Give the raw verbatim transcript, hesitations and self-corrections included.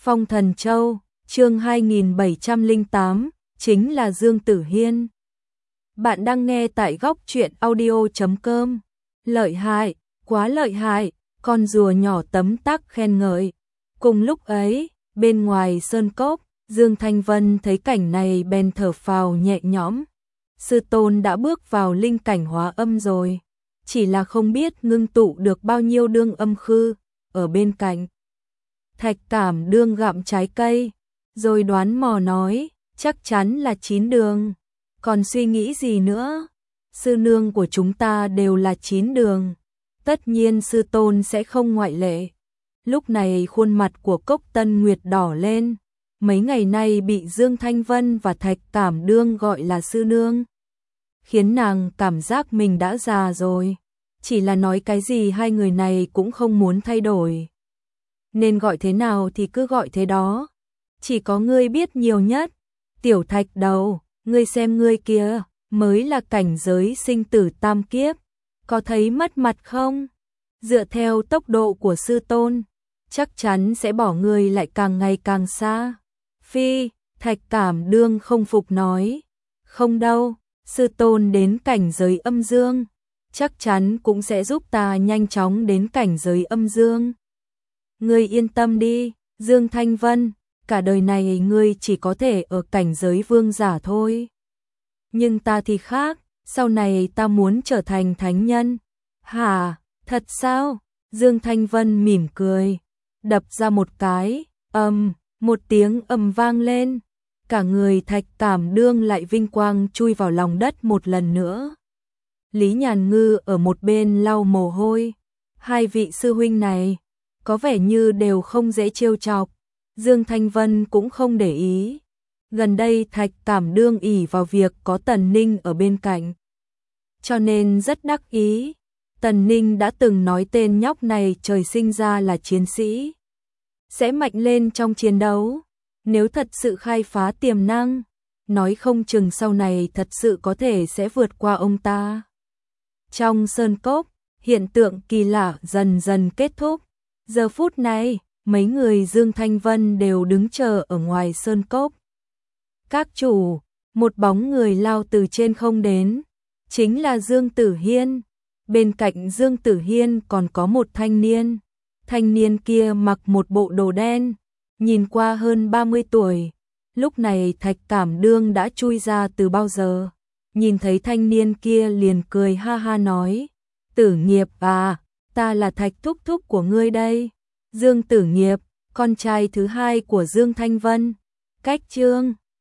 Phong Thần Châu, chương hai nghìn bảy trăm lẻ tám, chính là Dương Tử Hiên. Bạn đang nghe tại góc truyện audio chấm com. Lợi hại, quá lợi hại, con rùa nhỏ tấm tắc khen ngợi. Cùng lúc ấy, bên ngoài sơn cốc, Dương Thanh Vân thấy cảnh này bèn thở phào nhẹ nhõm. Sư tôn đã bước vào linh cảnh hóa âm rồi, chỉ là không biết ngưng tụ được bao nhiêu đương âm khư. Ở bên cạnh, Thạch Cảm đương gặm trái cây, rồi đoán mò nói, chắc chắn là chín đường. Còn suy nghĩ gì nữa? Sư nương của chúng ta đều là chín đường, tất nhiên sư tôn sẽ không ngoại lệ. Lúc này khuôn mặt của Cốc Tân Nguyệt đỏ lên, mấy ngày nay bị Dương Thanh Vân và Thạch Cảm đương gọi là sư nương, khiến nàng cảm giác mình đã già rồi. Chỉ là nói cái gì hai người này cũng không muốn thay đổi. Nên gọi thế nào thì cứ gọi thế đó. Chỉ có ngươi biết nhiều nhất. Tiểu Thạch Đầu, ngươi xem ngươi kia, mới là cảnh giới sinh tử tam kiếp. Có thấy mất mặt không? Dựa theo tốc độ của sư tôn, chắc chắn sẽ bỏ ngươi lại càng ngày càng xa. Phi, Thạch Cảm đương không phục nói. Không đâu, sư tôn đến cảnh giới âm dương, chắc chắn cũng sẽ giúp ta nhanh chóng đến cảnh giới âm dương. Ngươi yên tâm đi, Dương Thanh Vân, cả đời này ngươi chỉ có thể ở cảnh giới vương giả thôi. Nhưng ta thì khác, sau này ta muốn trở thành thánh nhân. Hả, thật sao? Dương Thanh Vân mỉm cười, đập ra một cái, ầm, một tiếng ầm vang lên. Cả người Thạch Cảm đương lại vinh quang chui vào lòng đất một lần nữa. Lý Nhàn Ngư ở một bên lau mồ hôi. Hai vị sư huynh này có vẻ như đều không dễ trêu chọc. Dương Thanh Vân cũng không để ý. Gần đây Thạch Cảm đương ỷ vào việc có Tần Ninh ở bên cạnh, cho nên rất đắc ý. Tần Ninh đã từng nói tên nhóc này trời sinh ra là chiến sĩ, sẽ mạnh lên trong chiến đấu. Nếu thật sự khai phá tiềm năng, nói không chừng sau này thật sự có thể sẽ vượt qua ông ta. Trong sơn cốc, hiện tượng kỳ lạ dần dần kết thúc. Giờ phút này, mấy người Dương Thanh Vân đều đứng chờ ở ngoài sơn cốc. Các chủ, một bóng người lao từ trên không đến, chính là Dương Tử Hiên. Bên cạnh Dương Tử Hiên còn có một thanh niên. Thanh niên kia mặc một bộ đồ đen, nhìn qua hơn ba mươi tuổi. Lúc này Thạch Cảm đương đã chui ra từ bao giờ. Nhìn thấy thanh niên kia liền cười ha ha nói, Tử Nghiệp à, ta là Thạch thúc thúc của ngươi đây. Dương Tử Nghiệp, con trai thứ hai của Dương Thanh Vân. Cách chương